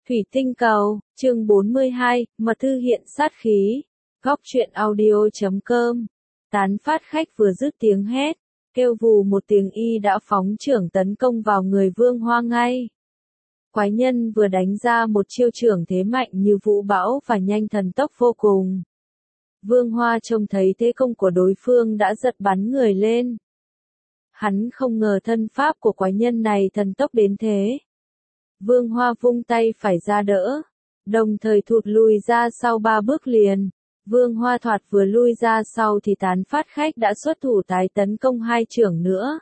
Thủy tinh cầu, chương 42, mật thư hiện sát khí. Góc truyện audio.com. Tán phát khách vừa dứt tiếng hét, kêu vù một tiếng y đã phóng chưởng tấn công vào người Vương Hoa ngay. Quái nhân vừa đánh ra một chiêu chưởng thế mạnh như vũ bão và nhanh thần tốc vô cùng. Vương Hoa trông thấy thế công của đối phương đã giật bắn người lên. Hắn không ngờ thân pháp của quái nhân này thần tốc đến thế. Vương Hoa vung tay phải ra đỡ, đồng thời thụt lùi ra sau 3 bước liền. Vương Hoa thoạt vừa lui ra sau thì tán phát khách đã xuất thủ tái tấn công 2 chưởng nữa.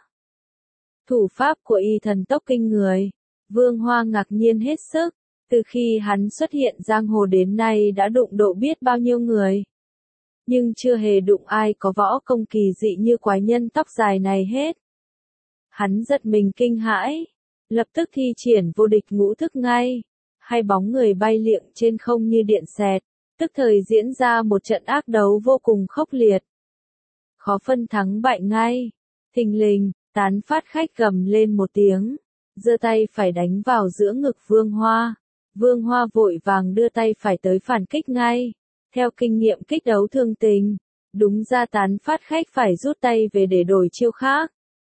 Thủ pháp của y thần tốc kinh người. Vương Hoa ngạc nhiên hết sức, từ khi hắn xuất hiện giang hồ đến nay đã đụng độ biết bao nhiêu người. Nhưng chưa hề đụng ai có võ công kỳ dị như quái nhân tóc dài này hết. Hắn giật mình kinh hãi, lập tức thi triển vô địch ngũ thức ngay. 2 bóng người bay liệng trên không như điện xẹt, tức thời diễn ra một trận ác đấu vô cùng khốc liệt. Khó phân thắng bại ngay. Thình lình, tán phát khách gầm lên một tiếng, giơ tay phải đánh vào giữa ngực Vương Hoa. Vương Hoa vội vàng đưa tay phải tới phản kích ngay. Theo kinh nghiệm kích đấu thường tình, đúng ra tán phát khách phải rút tay về để đổi chiêu khác.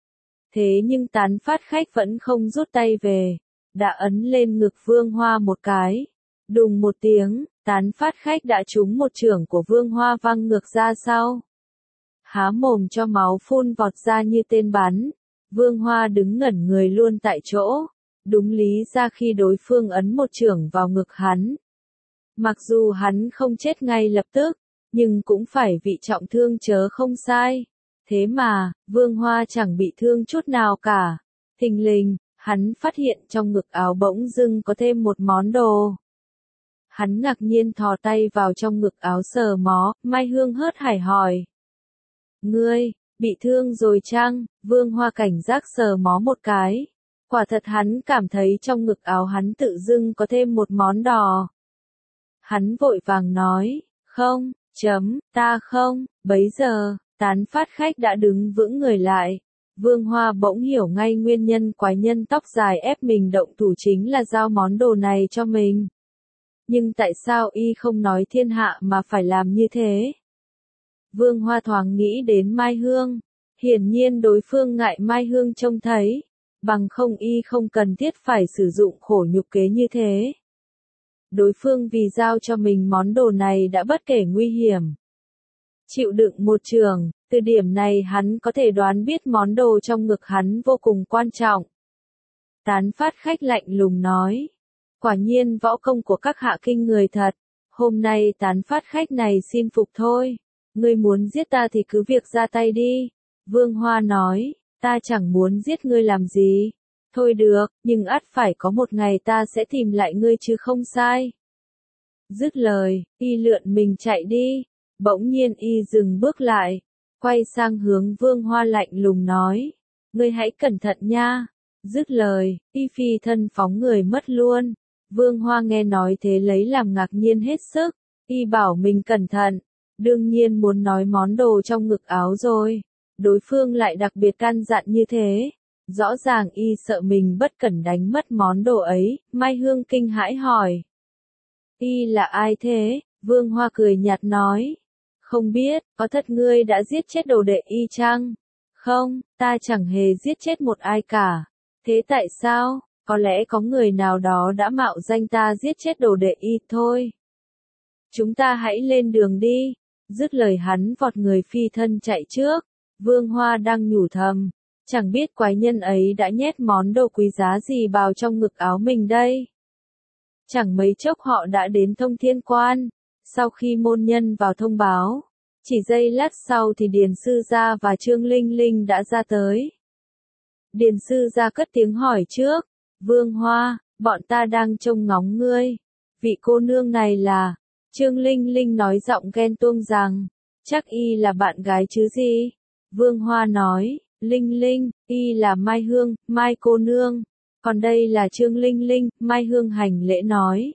Thế nhưng tán phát khách vẫn không rút tay về, đã ấn lên ngực Vương Hoa một cái. Đùng một tiếng, tán phát khách đã trúng một chưởng của Vương Hoa văng ngược ra sau. Há mồm cho máu phun vọt ra như tên bắn. Vương Hoa đứng ngẩn người luôn tại chỗ. Đúng lý ra khi đối phương ấn một chưởng vào ngực hắn, mặc dù hắn không chết ngay lập tức, nhưng cũng phải bị trọng thương chớ không sai. Thế mà, Vương Hoa chẳng bị thương chút nào cả. Thình lình, hắn phát hiện trong ngực áo bỗng dưng có thêm một món đồ. Hắn ngạc nhiên thò tay vào trong ngực áo sờ mó, Mai Hương hớt hải hỏi. Ngươi, bị thương rồi chăng? Vương Hoa cảnh giác sờ mó một cái. Quả thật hắn cảm thấy trong ngực áo hắn tự dưng có thêm một món đò. Hắn vội vàng nói, không, ta không. Bấy giờ, tán phát khách đã đứng vững người lại. Vương Hoa bỗng hiểu ngay nguyên nhân quái nhân tóc dài ép mình động thủ chính là giao món đồ này cho mình. Nhưng tại sao y không nói thiên hạ mà phải làm như thế? Vương Hoa thoáng nghĩ đến Mai Hương. Hiển nhiên đối phương ngại Mai Hương trông thấy, bằng không y không cần thiết phải sử dụng khổ nhục kế như thế. Đối phương vì giao cho mình món đồ này đã bất kể nguy hiểm, chịu đựng một chưởng, từ điểm này hắn có thể đoán biết món đồ trong ngực hắn vô cùng quan trọng. Tán phát khách lạnh lùng nói, quả nhiên võ công của các hạ kinh người thật, hôm nay tán phát khách này xin phục thôi, ngươi muốn giết ta thì cứ việc ra tay đi. Vương Hoa nói, ta chẳng muốn giết ngươi làm gì. Thôi được, nhưng ắt phải có một ngày ta sẽ tìm lại ngươi chứ không sai. Dứt lời, y lượn mình chạy đi. Bỗng nhiên y dừng bước lại, quay sang hướng Vương Hoa lạnh lùng nói, ngươi hãy cẩn thận nha. Dứt lời, y phi thân phóng người mất luôn. Vương Hoa nghe nói thế lấy làm ngạc nhiên hết sức, y bảo mình cẩn thận, đương nhiên muốn nói món đồ trong ngực áo rồi. Đối phương lại đặc biệt căn dặn như thế. Rõ ràng y sợ mình bất cẩn đánh mất món đồ ấy. Mai Hương kinh hãi hỏi, y là ai thế? Vương Hoa cười nhạt nói, không biết, có thật ngươi đã giết chết đồ đệ y chăng? Không, ta chẳng hề giết chết một ai cả. Thế tại sao? Có lẽ có người nào đó đã mạo danh ta giết chết đồ đệ y thôi. Chúng ta hãy lên đường đi. Dứt lời hắn vọt người phi thân chạy trước. Vương Hoa đang nhủ thầm, chẳng biết quái nhân ấy đã nhét món đồ quý giá gì vào trong ngực áo mình đây. Chẳng mấy chốc họ đã đến Thông Thiên Quan. Sau khi môn nhân vào thông báo, chỉ giây lát sau thì Điền Sư Gia và Trương Linh Linh đã ra tới. Điền Sư Gia cất tiếng hỏi trước, Vương Hoa, bọn ta đang trông ngóng ngươi. Vị cô nương này là? Trương Linh Linh nói giọng ghen tuông rằng, chắc y là bạn gái chứ gì? Vương Hoa nói, Linh Linh, y là Mai Hương, Mai cô nương. Còn đây là Trương Linh Linh. Mai Hương hành lễ nói,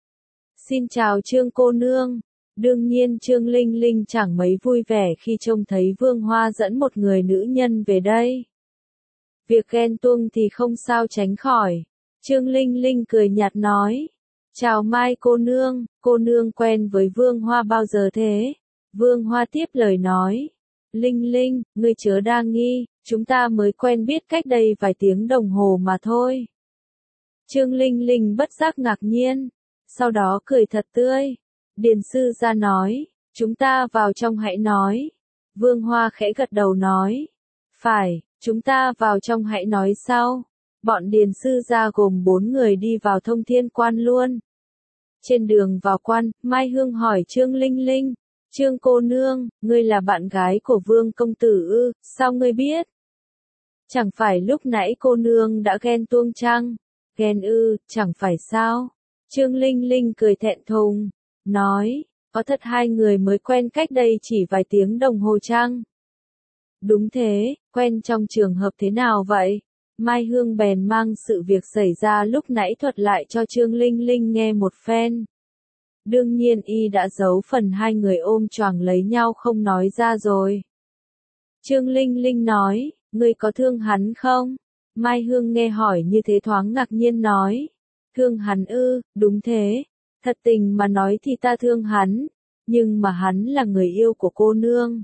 xin chào Trương cô nương. Đương nhiên Trương Linh Linh chẳng mấy vui vẻ khi trông thấy Vương Hoa dẫn một người nữ nhân về đây. Việc ghen tuông thì không sao tránh khỏi. Trương Linh Linh cười nhạt nói, Chào Mai cô nương quen với Vương Hoa bao giờ thế? Vương Hoa tiếp lời nói. Linh Linh, ngươi chớ đa nghi, chúng ta mới quen biết cách đây vài tiếng đồng hồ mà thôi. Trương Linh Linh bất giác ngạc nhiên, sau đó cười thật tươi. Điền sư gia nói, chúng ta vào trong hãy nói. Vương Hoa khẽ gật đầu nói, phải, chúng ta vào trong hãy nói sau. Bọn Điền sư gia gồm 4 người đi vào Thông Thiên Quan luôn. Trên đường vào quan, Mai Hương hỏi Trương Linh Linh, Trương cô nương, ngươi là bạn gái của Vương công tử ư, sao ngươi biết? Chẳng phải lúc nãy cô nương đã ghen tuông chăng? Ghen ư, chẳng phải sao? Trương Linh Linh cười thẹn thùng, nói, có thật hai người mới quen cách đây chỉ vài tiếng đồng hồ chăng? Đúng thế, quen trong trường hợp thế nào vậy? Mai Hương bèn mang sự việc xảy ra lúc nãy thuật lại cho Trương Linh Linh nghe một phen. Đương nhiên y đã giấu phần hai người ôm choàng lấy nhau không nói ra rồi. Trương Linh Linh nói, ngươi có thương hắn không? Mai Hương nghe hỏi như thế thoáng ngạc nhiên nói, thương hắn ư, đúng thế, thật tình mà nói thì ta thương hắn, nhưng mà hắn là người yêu của cô nương.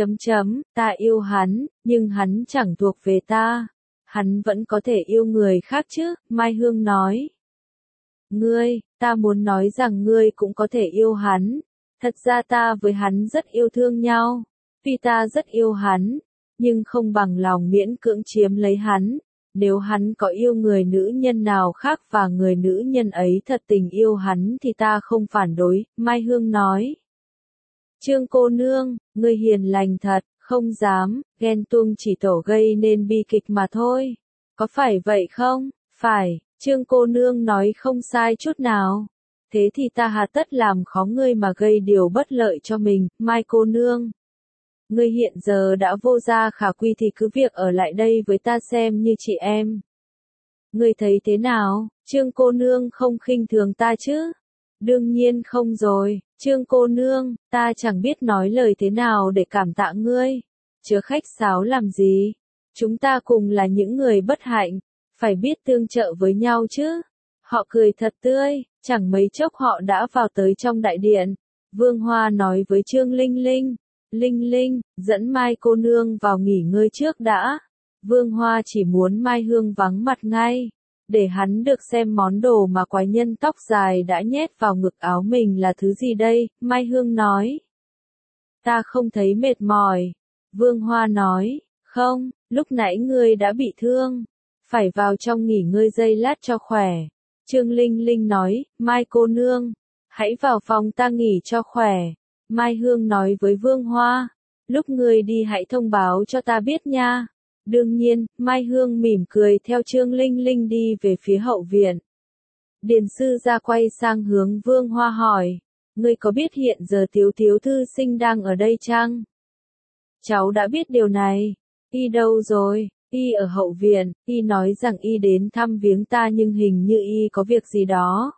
Ta yêu hắn, nhưng hắn chẳng thuộc về ta. Hắn vẫn có thể yêu người khác chứ, Mai Hương nói. Ngươi, ta muốn nói rằng ngươi cũng có thể yêu hắn. Thật ra ta với hắn rất yêu thương nhau. Vì ta rất yêu hắn, nhưng không bằng lòng miễn cưỡng chiếm lấy hắn. Nếu hắn có yêu người nữ nhân nào khác và người nữ nhân ấy thật tình yêu hắn thì ta không phản đối, Mai Hương nói. Trương cô nương, ngươi hiền lành thật, không dám, ghen tuông chỉ tổ gây nên bi kịch mà thôi. Có phải vậy không? Phải, Trương cô nương nói không sai chút nào. Thế thì ta hà tất làm khó ngươi mà gây điều bất lợi cho mình, Mai cô nương. Ngươi hiện giờ đã vô gia khả quy thì cứ việc ở lại đây với ta xem như chị em. Ngươi thấy thế nào, Trương cô nương không khinh thường ta chứ? Đương nhiên không rồi, Trương cô nương, ta chẳng biết nói lời thế nào để cảm tạ ngươi. Chớ khách sáo làm gì? Chúng ta cùng là những người bất hạnh, phải biết tương trợ với nhau chứ. Họ cười thật tươi, chẳng mấy chốc họ đã vào tới trong đại điện. Vương Hoa nói với Trương Linh Linh, Linh Linh, dẫn Mai cô nương vào nghỉ ngơi trước đã. Vương Hoa chỉ muốn Mai Hương vắng mặt ngay, để hắn được xem món đồ mà quái nhân tóc dài đã nhét vào ngực áo mình là thứ gì đây, Mai Hương nói. Ta không thấy mệt mỏi. Vương Hoa nói, không, lúc nãy ngươi đã bị thương, phải vào trong nghỉ ngơi giây lát cho khỏe. Trương Linh Linh nói, Mai cô nương, hãy vào phòng ta nghỉ cho khỏe. Mai Hương nói với Vương Hoa, lúc ngươi đi hãy thông báo cho ta biết nha. Đương nhiên, Mai Hương mỉm cười theo Trương Linh Linh đi về phía hậu viện. Điền sư ra quay sang hướng Vương Hoa hỏi, ngươi có biết hiện giờ Tiếu Tiếu thư sinh đang ở đây chăng? Cháu đã biết điều này. Y đâu rồi? Y ở hậu viện, y nói rằng y đến thăm viếng ta nhưng hình như y có việc gì đó.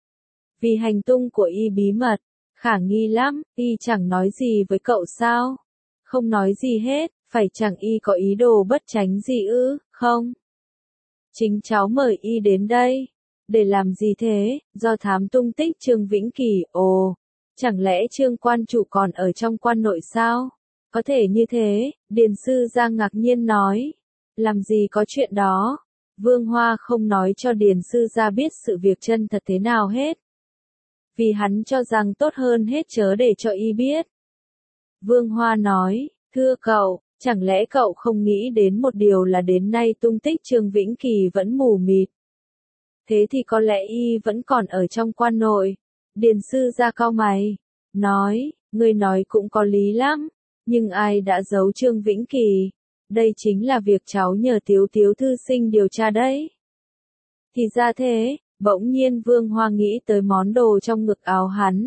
Vì hành tung của y bí mật, khả nghi lắm, y chẳng nói gì với cậu sao? Không nói gì hết, phải chẳng y có ý đồ bất chánh gì ư, không? Chính cháu mời y đến đây. Để làm gì thế? Do thám tung tích Trương Vĩnh Kỳ, ồ, chẳng lẽ Trương quan chủ còn ở trong quan nội sao? Có thể như thế, Điền sư Giang ngạc nhiên nói. Làm gì có chuyện đó? Vương Hoa không nói cho Điền sư gia biết sự việc chân thật thế nào hết. Vì hắn cho rằng tốt hơn hết chớ để cho y biết. Vương Hoa nói, thưa cậu, chẳng lẽ cậu không nghĩ đến một điều là đến nay tung tích Trương Vĩnh Kỳ vẫn mù mịt. Thế thì có lẽ y vẫn còn ở trong quan nội. Điền sư gia cau mày, nói, người nói cũng có lý lắm, nhưng ai đã giấu Trương Vĩnh Kỳ? Đây chính là việc cháu nhờ Tiếu Tiếu thư sinh điều tra đấy. Thì ra thế, bỗng nhiên Vương Hoa nghĩ tới món đồ trong ngực áo hắn.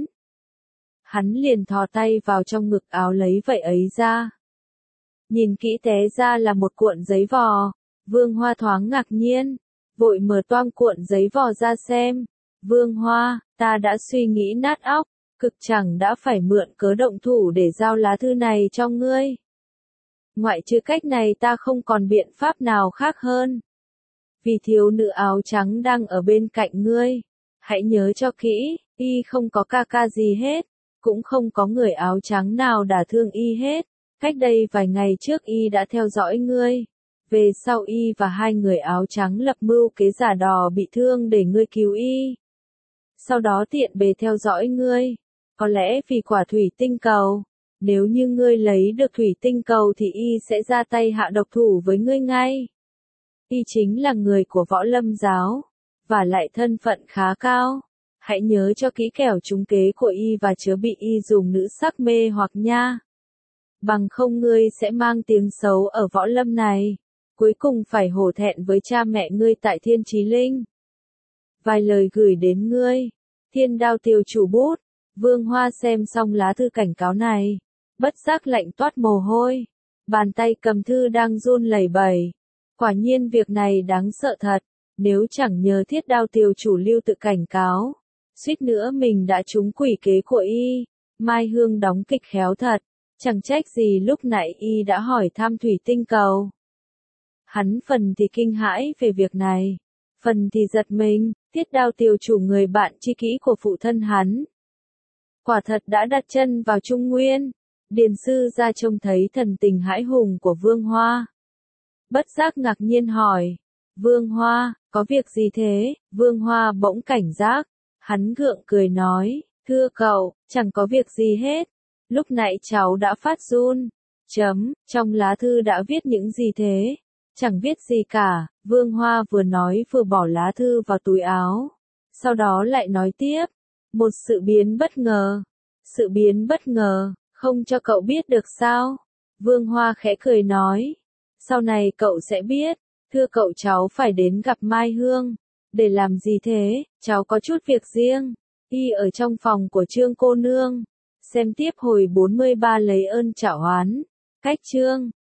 Hắn liền thò tay vào trong ngực áo lấy vậy ấy ra. Nhìn kỹ té ra là một cuộn giấy vò. Vương Hoa thoáng ngạc nhiên, vội mở toang cuộn giấy vò ra xem. Vương Hoa, ta đã suy nghĩ nát óc, cực chẳng đã phải mượn cớ động thủ để giao lá thư này cho ngươi. Ngoại trừ cách này ta không còn biện pháp nào khác hơn. Vì thiếu nữ áo trắng đang ở bên cạnh ngươi. Hãy nhớ cho kỹ, y không có ca ca gì hết, cũng không có người áo trắng nào đả thương y hết. Cách đây vài ngày trước y đã theo dõi ngươi. Về sau y và hai người áo trắng lập mưu kế giả đò bị thương để ngươi cứu y. Sau đó tiện bề theo dõi ngươi. Có lẽ vì quả thủy tinh cầu. Nếu như ngươi lấy được thủy tinh cầu thì y sẽ ra tay hạ độc thủ với ngươi ngay. Y chính là người của Võ Lâm giáo, và lại thân phận khá cao. Hãy nhớ cho kỹ kẻo trúng kế của y và chớ bị y dùng nữ sắc mê hoặc nha. Bằng không ngươi sẽ mang tiếng xấu ở Võ Lâm này. Cuối cùng phải hổ thẹn với cha mẹ ngươi tại Thiên Chí Linh. Vài lời gửi đến ngươi. Thiên Đao Tiêu chủ bút. Vương Hoa xem xong lá thư cảnh cáo này. Bất giác lạnh toát mồ hôi. Bàn tay cầm thư đang run lẩy bẩy. Quả nhiên việc này đáng sợ thật. Nếu chẳng nhờ Thiết Đao Tiêu chủ lưu tự cảnh cáo. Suýt nữa mình đã trúng quỷ kế của y. Mai Hương đóng kịch khéo thật. Chẳng trách gì lúc nãy y đã hỏi thăm thủy tinh cầu. Hắn phần thì kinh hãi về việc này, phần thì giật mình, Thiết Đao Tiêu chủ người bạn tri kỷ của phụ thân hắn. Quả thật đã đặt chân vào Trung Nguyên. Điền sư ra trông thấy thần tình hãi hùng của Vương Hoa. Bất giác ngạc nhiên hỏi, Vương Hoa, có việc gì thế? Vương Hoa bỗng cảnh giác, hắn gượng cười nói, thưa cậu, chẳng có việc gì hết. Lúc nãy cháu đã phát run. Trong lá thư đã viết những gì thế? Chẳng viết gì cả, Vương Hoa vừa nói vừa bỏ lá thư vào túi áo. Sau đó lại nói tiếp, một sự biến bất ngờ. Sự biến bất ngờ, không cho cậu biết được sao? Vương Hoa khẽ cười nói, sau này cậu sẽ biết. Thưa cậu, cháu phải đến gặp Mai Hương. Để làm gì thế? Cháu có chút việc riêng. Y ở trong phòng của Trương cô nương. Xem tiếp hồi 43 lấy ơn trả oán. Cách chương